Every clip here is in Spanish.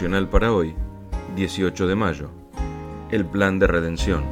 devocional para hoy, 18 de mayo. El plan de redención.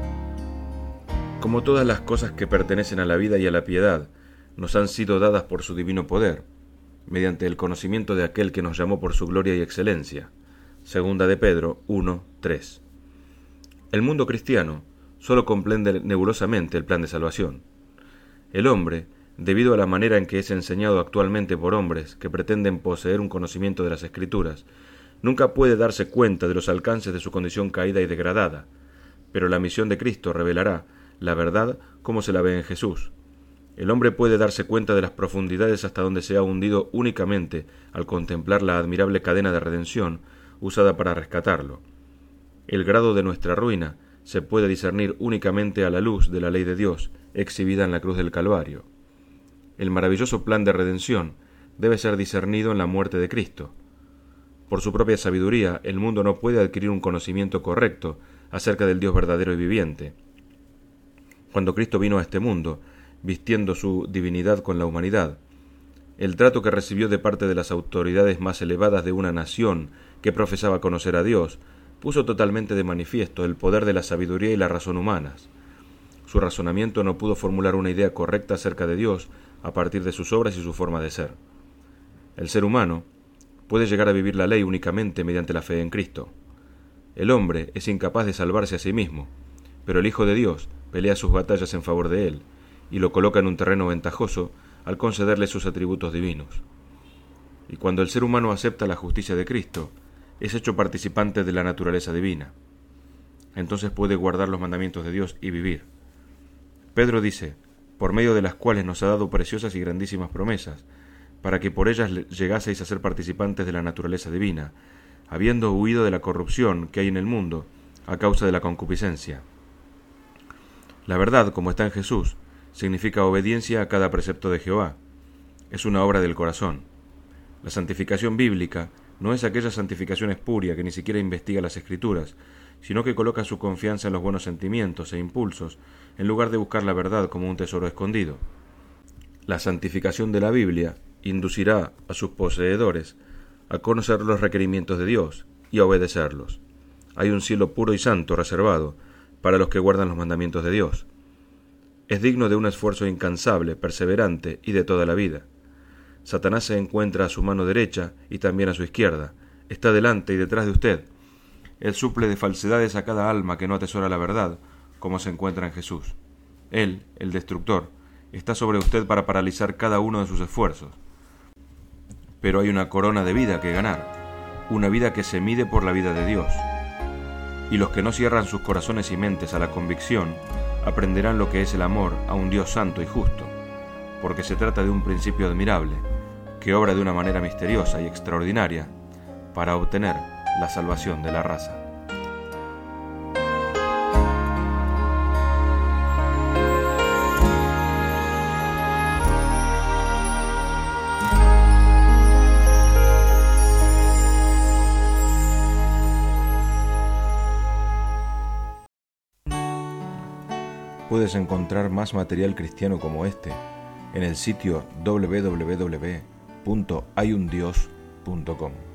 Como todas las cosas que pertenecen a la vida y a la piedad, nos han sido dadas por su divino poder, mediante el conocimiento de aquel que nos llamó por su gloria y excelencia. Segunda de Pedro 1:3. El mundo cristiano solo comprende nebulosamente el plan de salvación. El hombre, debido a la manera en que es enseñado actualmente por hombres que pretenden poseer un conocimiento de las Escrituras, nunca puede darse cuenta de los alcances de su condición caída y degradada, pero la misión de Cristo revelará la verdad como se la ve en Jesús. El hombre puede darse cuenta de las profundidades hasta donde se ha hundido únicamente al contemplar la admirable cadena de redención usada para rescatarlo. El grado de nuestra ruina se puede discernir únicamente a la luz de la ley de Dios, exhibida en la cruz del Calvario. El maravilloso plan de redención debe ser discernido en la muerte de Cristo. Por su propia sabiduría, el mundo no puede adquirir un conocimiento correcto acerca del Dios verdadero y viviente. Cuando Cristo vino a este mundo, vistiendo su divinidad con la humanidad, el trato que recibió de parte de las autoridades más elevadas de una nación que profesaba conocer a Dios, puso totalmente de manifiesto el poder de la sabiduría y la razón humanas. Su razonamiento no pudo formular una idea correcta acerca de Dios a partir de sus obras y su forma de ser. El ser humano puede llegar a vivir la ley únicamente mediante la fe en Cristo. El hombre es incapaz de salvarse a sí mismo, pero el Hijo de Dios pelea sus batallas en favor de él y lo coloca en un terreno ventajoso al concederle sus atributos divinos. Y cuando el ser humano acepta la justicia de Cristo, es hecho participante de la naturaleza divina. Entonces puede guardar los mandamientos de Dios y vivir. Pedro dice, por medio de las cuales nos ha dado preciosas y grandísimas promesas, para que por ellas llegaseis a ser participantes de la naturaleza divina, habiendo huido de la corrupción que hay en el mundo a causa de la concupiscencia. La verdad, como está en Jesús, significa obediencia a cada precepto de Jehová. Es una obra del corazón. La santificación bíblica no es aquella santificación espuria que ni siquiera investiga las Escrituras, sino que coloca su confianza en los buenos sentimientos e impulsos, en lugar de buscar la verdad como un tesoro escondido. La santificación de la Biblia inducirá a sus poseedores a conocer los requerimientos de Dios y a obedecerlos. Hay un cielo puro y santo reservado para los que guardan los mandamientos de Dios. Es digno de un esfuerzo incansable, perseverante y de toda la vida. Satanás se encuentra a su mano derecha y también a su izquierda. Está delante y detrás de usted. Él suple de falsedades a cada alma que no atesora la verdad, como se encuentra en Jesús. Él, el destructor, está sobre usted para paralizar cada uno de sus esfuerzos. Pero hay una corona de vida que ganar, una vida que se mide por la vida de Dios. Y los que no cierran sus corazones y mentes a la convicción, aprenderán lo que es el amor a un Dios santo y justo, porque se trata de un principio admirable, que obra de una manera misteriosa y extraordinaria para obtener la salvación de la raza. Puedes encontrar más material cristiano como este en el sitio www.hayundios.com.